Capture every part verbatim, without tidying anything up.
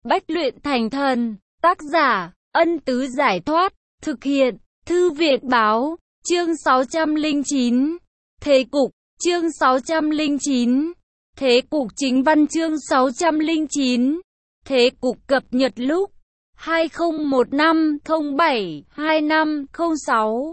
Bách luyện thành thần. Tác giả, Ân Tứ Giải Thoát. Thực hiện, Thư Việt Báo. Chương sáu trăm lẻ chín. Thế cục. Chương sáu trăm lẻ chín. Thế cục chính văn chương sáu trăm lẻ chín. Thế cục cập nhật lúc hai không một năm không bảy hai năm không sáu.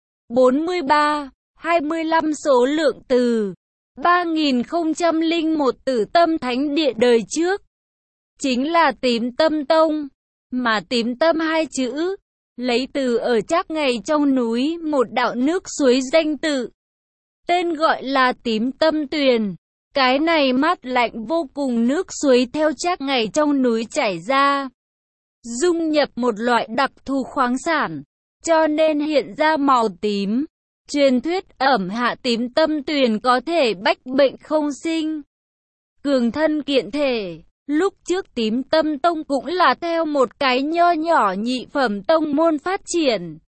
bốn mươi ba, hai mươi lăm số lượng từ ba nghìn không trăm lẻ một Tử Tâm Thánh Địa đời trước chính là Tím Tâm Tông, mà Tím Tâm hai chữ lấy từ ở Trác Ngày trong núi một đạo nước suối danh tự, tên gọi là Tím Tâm Tuyền. Cái này mát lạnh vô cùng nước suối theo Trác Ngày trong núi chảy ra, dung nhập một loại đặc thù khoáng sản, cho nên hiện ra màu tím. Truyền thuyết ẩm hạ Tím Tâm Tuyền có thể bách bệnh không sinh, cường thân kiện thể. Lúc trước Tím Tâm Tông cũng là theo một cái nho nhỏ nhị phẩm tông môn phát triển.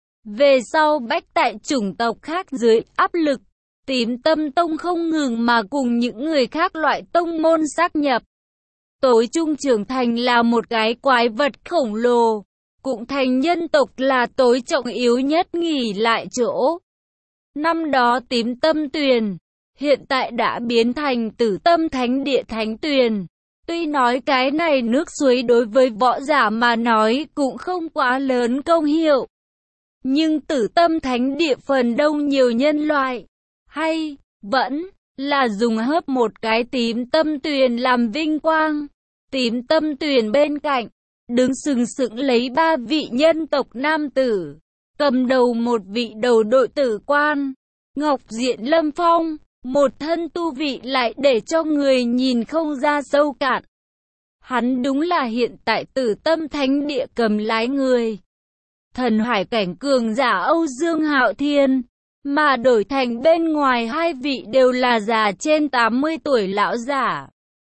Về sau bách tại chủng tộc khác dưới áp lực, Tím Tâm Tông không ngừng mà cùng những người khác loại tông môn sát nhập. Tối trung trưởng thành là một cái quái vật khổng lồ, cũng thành nhân tộc là tối trọng yếu nhất nghỉ lại chỗ. Năm đó Tím Tâm Tuyền, hiện tại đã biến thành Tử Tâm Thánh Địa Thánh Tuyền. Tuy nói cái này nước suối đối với võ giả mà nói cũng không quá lớn công hiệu, nhưng Tử Tâm Thánh Địa phần đông nhiều nhân loại hay vẫn là dùng hớp một cái Tím Tâm Tuyền làm vinh quang. Tím Tâm Tuyền bên cạnh đứng sừng sững lấy ba vị nhân tộc nam tử, cầm đầu một vị đầu đội tử quan, ngọc diện lâm phong, một thân tu vị lại để cho người nhìn không ra sâu cạn. Hắn đúng là hiện tại Tử Tâm Thánh Địa cầm lái người, thần hải cảnh cường giả Âu Dương Hạo Thiên, mà đổi thành bên ngoài hai vị đều là già trên tám mươi tuổi lão giả.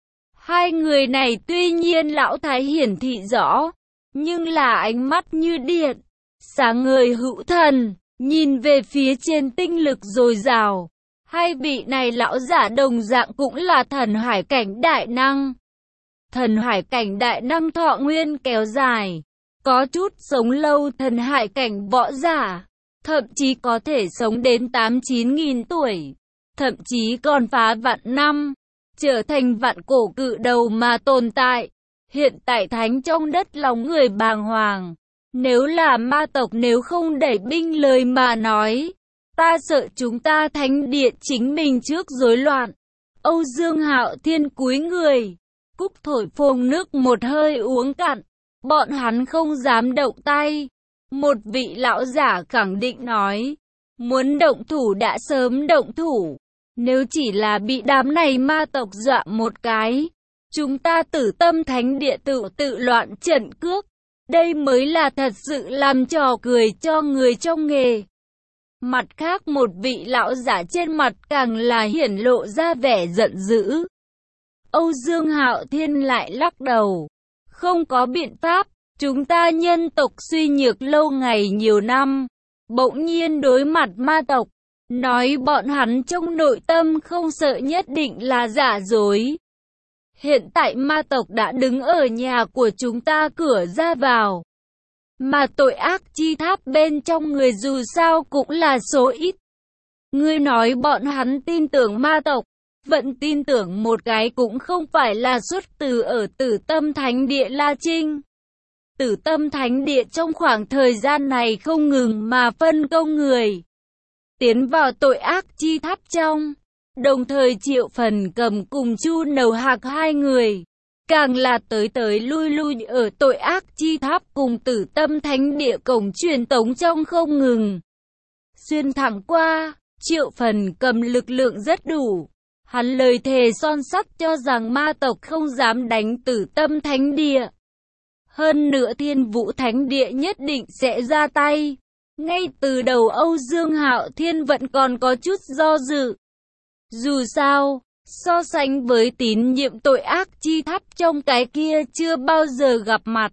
Hai người này tuy nhiên lão thái hiển thị rõ, nhưng là ánh mắt như điện, sáng ngời hữu thần, nhìn về phía trên tinh lực dồi dào. Hai vị này lão giả đồng dạng cũng là thần hải cảnh đại năng. Thần hải cảnh đại năng thọ nguyên kéo dài, có chút sống lâu thần hải cảnh võ giả, thậm chí có thể sống đến tám chín nghìn tuổi, thậm chí còn phá vạn năm, trở thành vạn cổ cự đầu mà tồn tại. Hiện tại thánh trong đất lòng người bàng hoàng, nếu là ma tộc nếu không đẩy binh lời mà nói, ta sợ chúng ta thánh địa chính mình trước rối loạn. Âu Dương Hạo Thiên cúi người, cúc thổi phồng nước một hơi uống cạn, bọn hắn không dám động tay. Một vị lão giả khẳng định nói, muốn động thủ đã sớm động thủ, nếu chỉ là bị đám này ma tộc dọa một cái, chúng ta Tử Tâm Thánh Địa tự tự loạn trận cước, đây mới là thật sự làm trò cười cho người trong nghề. Mặt khác một vị lão giả trên mặt càng là hiển lộ ra vẻ giận dữ. Âu Dương Hạo Thiên lại lắc đầu, không có biện pháp, chúng ta nhân tộc suy nhược lâu ngày nhiều năm, bỗng nhiên đối mặt ma tộc, nói bọn hắn trong nội tâm không sợ nhất định là giả dối. Hiện tại ma tộc đã đứng ở nhà của chúng ta cửa ra vào, mà tội ác chi tháp bên trong người dù sao cũng là số ít. Ngươi nói bọn hắn tin tưởng ma tộc, vẫn tin tưởng một cái cũng không phải là xuất từ ở Tử Tâm Thánh Địa La Trinh. Tử Tâm Thánh Địa trong khoảng thời gian này không ngừng mà phân công người tiến vào tội ác chi tháp trong, đồng thời Triệu Phần Cầm cùng Chu Nầu Hạc hai người càng là tới tới lui lui ở tội ác chi tháp cùng Tử Tâm Thánh Địa cổng truyền tống trong không ngừng xuyên thẳng qua. Triệu Phần Cầm lực lượng rất đủ, hắn lời thề son sắt cho rằng ma tộc không dám đánh Tử Tâm Thánh Địa, hơn nữa Thiên Vũ Thánh Địa nhất định sẽ ra tay. Ngay từ đầu Âu Dương Hạo Thiên vẫn còn có chút do dự, dù sao so sánh với tín nhiệm tội ác chi tháp trong cái kia chưa bao giờ gặp mặt,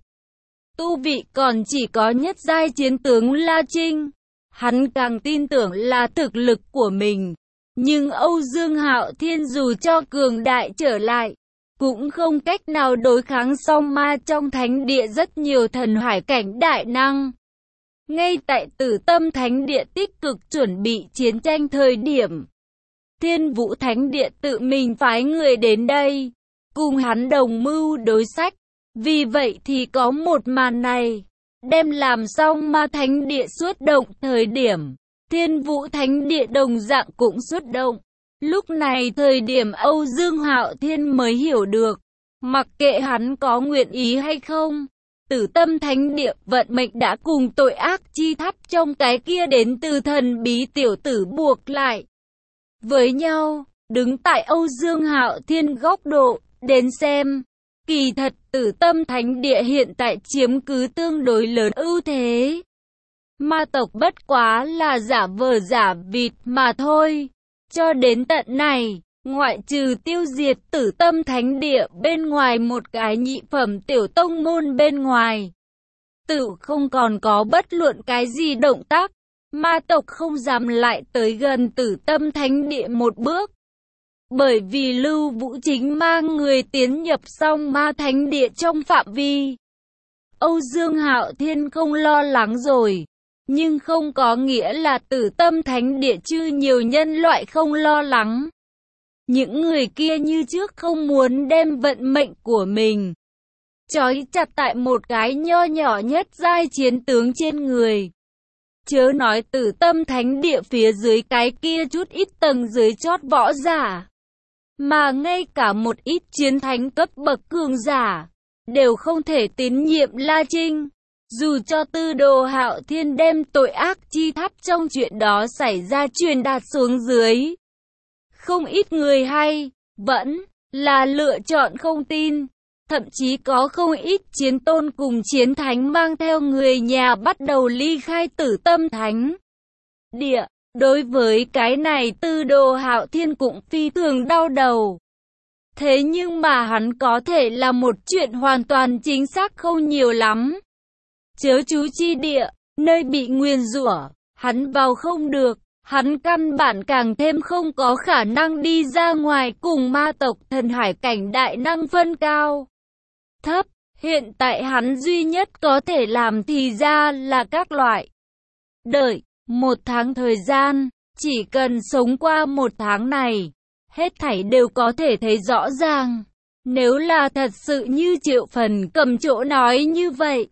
tu vị còn chỉ có nhất giai chiến tướng La Trinh, hắn càng tin tưởng là thực lực của mình. Nhưng Âu Dương Hạo Thiên dù cho cường đại trở lại, cũng không cách nào đối kháng song ma trong thánh địa rất nhiều thần hải cảnh đại năng. Ngay tại Tử Tâm Thánh Địa tích cực chuẩn bị chiến tranh thời điểm, Thiên Vũ Thánh Địa tự mình phái người đến đây, cùng hắn đồng mưu đối sách. Vì vậy thì có một màn này, đem làm xong ma Thánh Địa xuất động thời điểm, Thiên Vũ Thánh Địa đồng dạng cũng xuất động. Lúc này thời điểm Âu Dương Hạo Thiên mới hiểu được, mặc kệ hắn có nguyện ý hay không, Tử Tâm Thánh Địa vận mệnh đã cùng tội ác chi tháp trong cái kia đến từ thần bí tiểu tử buộc lại với nhau. Đứng tại Âu Dương Hạo Thiên góc độ đến xem, kỳ thật Tử Tâm Thánh Địa hiện tại chiếm cứ tương đối lớn ưu thế. Ma tộc bất quá là giả vờ giả vịt mà thôi. Cho đến tận này, ngoại trừ tiêu diệt Tử Tâm Thánh Địa bên ngoài một cái nhị phẩm tiểu tông môn bên ngoài, tự không còn có bất luận cái gì động tác. Ma tộc không dám lại tới gần Tử Tâm Thánh Địa một bước. Bởi vì Lưu Vũ chính mang người tiến nhập xong ma Thánh Địa trong phạm vi. Âu Dương Hạo Thiên không lo lắng rồi. Nhưng không có nghĩa là Tử Tâm Thánh Địa chư nhiều nhân loại không lo lắng. Những người kia như trước không muốn đem vận mệnh của mình trói chặt tại một cái nho nhỏ nhất giai chiến tướng trên người. Chớ nói Tử Tâm Thánh Địa phía dưới cái kia chút ít tầng dưới chót võ giả, mà ngay cả một ít chiến thánh cấp bậc cường giả đều không thể tín nhiệm La Trinh. Dù cho Tư Đồ Hạo Thiên đem tội ác chi tháp trong chuyện đó xảy ra truyền đạt xuống dưới, không ít người hay vẫn là lựa chọn không tin. Thậm chí có không ít chiến tôn cùng chiến thánh mang theo người nhà bắt đầu ly khai Tử Tâm Thánh Địa. Đối với cái này Tư Đồ Hạo Thiên cũng phi thường đau đầu. Thế nhưng mà hắn có thể là một chuyện hoàn toàn chính xác không nhiều lắm. Chớ chú chi địa, nơi bị nguyền rủa, hắn vào không được, hắn căn bản càng thêm không có khả năng đi ra ngoài cùng ma tộc thần hải cảnh đại năng phân cao thấp. Hiện tại hắn duy nhất có thể làm thì ra là các loại đợi một tháng thời gian. Chỉ cần sống qua một tháng này, hết thảy đều có thể thấy rõ ràng. Nếu là thật sự như Triệu Phần cầm chỗ nói như vậy,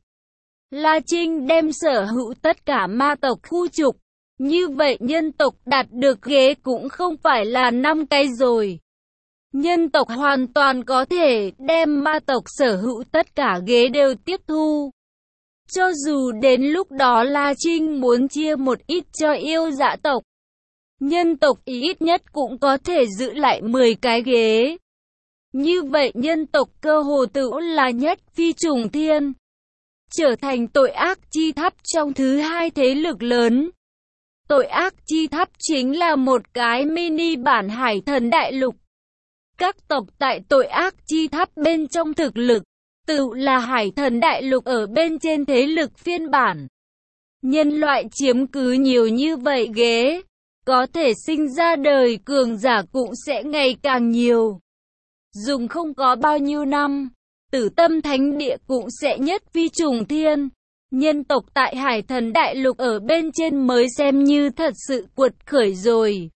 La Trinh đem sở hữu tất cả ma tộc khu trục, như vậy nhân tộc đạt được ghế cũng không phải là năm cái rồi. Nhân tộc hoàn toàn có thể đem ma tộc sở hữu tất cả ghế đều tiếp thu. Cho dù đến lúc đó La Trinh muốn chia một ít cho yêu dã tộc, nhân tộc ít nhất cũng có thể giữ lại mười cái ghế. Như vậy nhân tộc cơ hồ tự là nhất phi trùng thiên, trở thành tội ác chi tháp trong thứ hai thế lực lớn. Tội ác chi tháp chính là một cái mini bản Hải Thần Đại Lục. Các tộc tại tội ác chi tháp bên trong thực lực, tự là Hải Thần Đại Lục ở bên trên thế lực phiên bản. Nhân loại chiếm cứ nhiều như vậy ghế, có thể sinh ra đời cường giả cũng sẽ ngày càng nhiều. Dùng không có bao nhiêu năm, Tử Tâm Thánh Địa cũng sẽ nhất phi trùng thiên. Nhân tộc tại Hải Thần Đại Lục ở bên trên mới xem như thật sự cuột khởi rồi.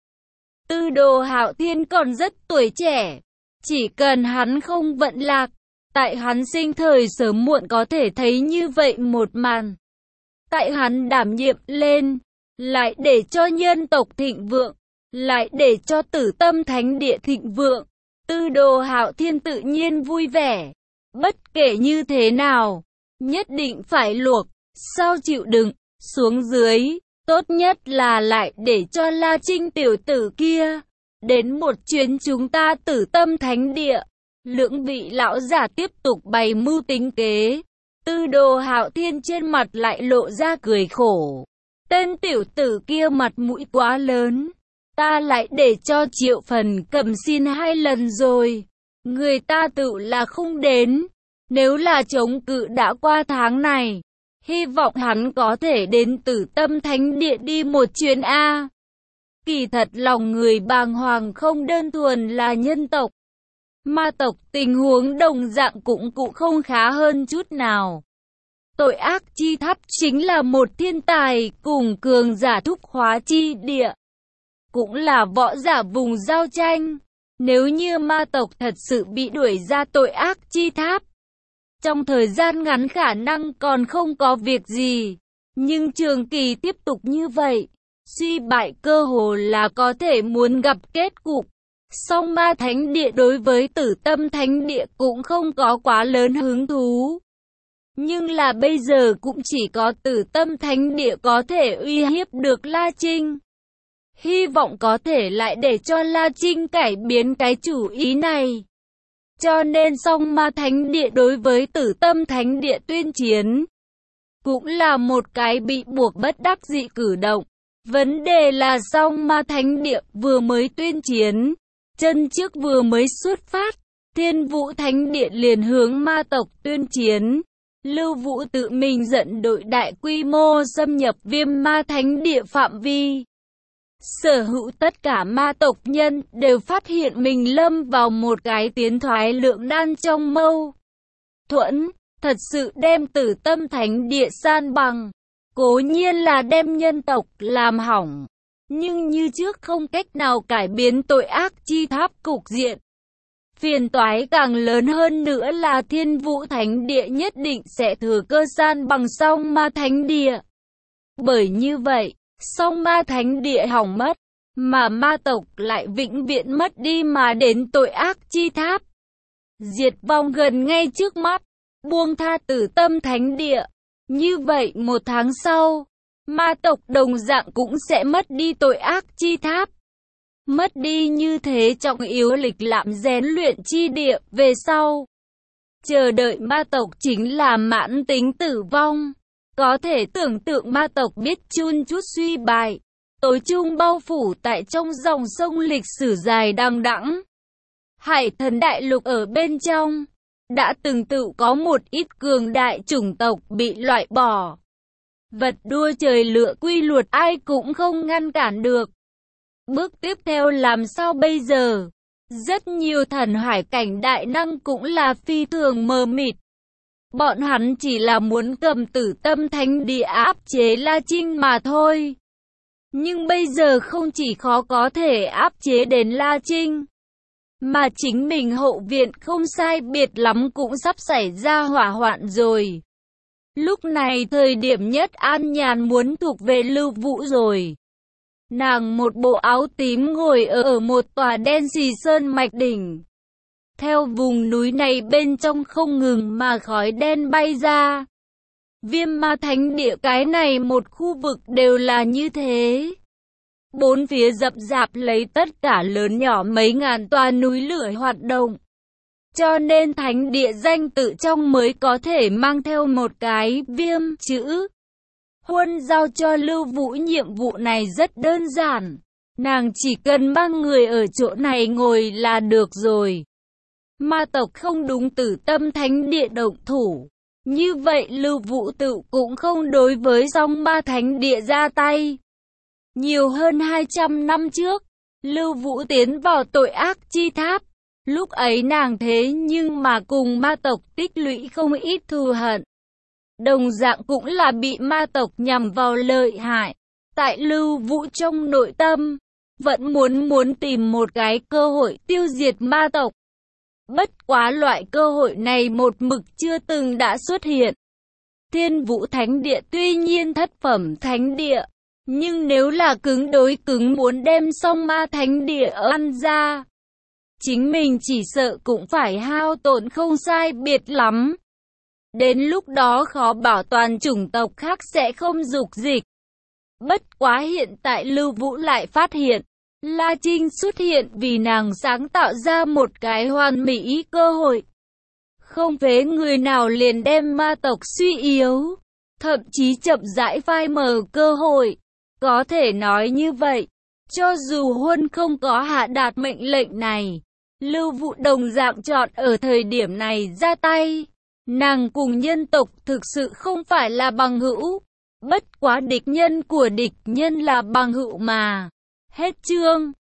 Tư Đồ Hạo Thiên còn rất tuổi trẻ, chỉ cần hắn không vận lạc, tại hắn sinh thời sớm muộn có thể thấy như vậy một màn. Tại hắn đảm nhiệm lên, lại để cho nhân tộc thịnh vượng, lại để cho Tử Tâm Thánh Địa thịnh vượng, Tư Đồ Hạo Thiên tự nhiên vui vẻ. Bất kể như thế nào, nhất định phải luộc, sao chịu đựng, xuống dưới, tốt nhất là lại để cho La Trinh tiểu tử kia đến một chuyến chúng ta Tử Tâm Thánh Địa. Lưỡng vị lão giả tiếp tục bày mưu tính kế. Tư Đồ Hạo Thiên trên mặt lại lộ ra cười khổ. Tên tiểu tử kia mặt mũi quá lớn, ta lại để cho Triệu Phần cầm xin hai lần rồi, người ta tự là không đến. Nếu là chống cự đã qua tháng này, hy vọng hắn có thể đến Tử Tâm Thánh Địa đi một chuyến A. Kỳ thật lòng người bàng hoàng không đơn thuần là nhân tộc, Ma tộc tình huống đồng dạng cũng cũng không khá hơn chút nào. Tội ác chi tháp chính là một thiên tài cùng cường giả thúc hóa chi địa. Cũng là võ giả vùng giao tranh. Nếu như ma tộc thật sự bị đuổi ra tội ác chi tháp, trong thời gian ngắn khả năng còn không có việc gì. Nhưng trường kỳ tiếp tục như vậy, suy bại cơ hồ là có thể muốn gặp kết cục. Song ma thánh địa đối với tử tâm thánh địa cũng không có quá lớn hứng thú. Nhưng là bây giờ cũng chỉ có tử tâm thánh địa có thể uy hiếp được La Trinh. Hy vọng có thể lại để cho La Trinh cải biến cái chủ ý này. Cho nên song ma thánh địa đối với tử tâm thánh địa tuyên chiến cũng là một cái bị buộc bất đắc dĩ cử động. Vấn đề là song ma thánh địa vừa mới tuyên chiến, chân trước vừa mới xuất phát, Thiên Vũ thánh địa liền hướng ma tộc tuyên chiến. Lưu Vũ tự mình dẫn đội đại quy mô xâm nhập Viêm Ma thánh địa phạm vi. Sở hữu tất cả ma tộc nhân đều phát hiện mình lâm vào một cái tiến thoái lưỡng nan trong mâu thuẫn, thật sự đem tử tâm thánh địa san bằng. Cố nhiên là đem nhân tộc làm hỏng, nhưng như trước không cách nào cải biến tội ác chi tháp cục diện. Phiền toái càng lớn hơn nữa là Thiên Vũ thánh địa nhất định sẽ thừa cơ san bằng song ma thánh địa. Bởi như vậy, song ma thánh địa hỏng mất, mà ma tộc lại vĩnh viễn mất đi mà đến tội ác chi tháp. Diệt vong gần ngay trước mắt, buông tha tử tâm thánh địa. Như vậy một tháng sau, ma tộc đồng dạng cũng sẽ mất đi tội ác chi tháp. Mất đi như thế trọng yếu lịch lãm rèn luyện chi địa về sau. Chờ đợi ma tộc chính là mãn tính tử vong. Có thể tưởng tượng ma tộc biết chun chút suy bại, tối trung bao phủ tại trong dòng sông lịch sử dài đằng đẵng. Hải thần đại lục ở bên trong, đã từng tự có một ít cường đại chủng tộc bị loại bỏ. Vật đua trời lựa quy luật ai cũng không ngăn cản được. Bước tiếp theo làm sao bây giờ? Rất nhiều thần hải cảnh đại năng cũng là phi thường mờ mịt. Bọn hắn chỉ là muốn cầm tử tâm thánh địa áp chế La Trinh mà thôi. Nhưng bây giờ không chỉ khó có thể áp chế đến La Trinh, mà chính mình hậu viện không sai biệt lắm cũng sắp xảy ra hỏa hoạn rồi. Lúc này thời điểm nhất an nhàn muốn thuộc về Lưu Vũ rồi. Nàng một bộ áo tím ngồi ở một tòa đen xì sơn mạch đỉnh. Theo vùng núi này bên trong không ngừng mà khói đen bay ra. Viêm Ma thánh địa cái này một khu vực đều là như thế. Bốn phía rậm rạp lấy tất cả lớn nhỏ mấy ngàn tòa núi lửa hoạt động. Cho nên thánh địa danh tự trong mới có thể mang theo một cái viêm chữ. Huân giao cho Lưu Vũ nhiệm vụ này rất đơn giản. Nàng chỉ cần mang người ở chỗ này ngồi là được rồi. Ma tộc không đúng tử tâm thánh địa động thủ. Như vậy Lưu Vũ tự cũng không đối với song ma thánh địa ra tay. Nhiều hơn hai trăm năm trước, Lưu Vũ tiến vào tội ác chi tháp. Lúc ấy nàng thế nhưng mà cùng ma tộc tích lũy không ít thù hận. Đồng dạng cũng là bị ma tộc nhằm vào lợi hại. Tại Lưu Vũ trong nội tâm, vẫn muốn muốn tìm một cái cơ hội tiêu diệt ma tộc. Bất quá loại cơ hội này một mực chưa từng đã xuất hiện. Thiên Vũ Thánh Địa tuy nhiên thất phẩm thánh địa, nhưng nếu là cứng đối cứng muốn đem song ma thánh địa ăn ra, chính mình chỉ sợ cũng phải hao tổn không sai biệt lắm. Đến lúc đó khó bảo toàn chủng tộc khác sẽ không dục dịch. Bất quá hiện tại Lưu Vũ lại phát hiện, La Trinh xuất hiện vì nàng sáng tạo ra một cái hoàn mỹ cơ hội. Không phế người nào liền đem ma tộc suy yếu, thậm chí chậm rãi phai mờ cơ hội. Có thể nói như vậy, cho dù Huân không có hạ đạt mệnh lệnh này, Lưu Vũ đồng dạng chọn ở thời điểm này ra tay. Nàng cùng nhân tộc thực sự không phải là bằng hữu, bất quá địch nhân của địch nhân là bằng hữu mà. Hết chương.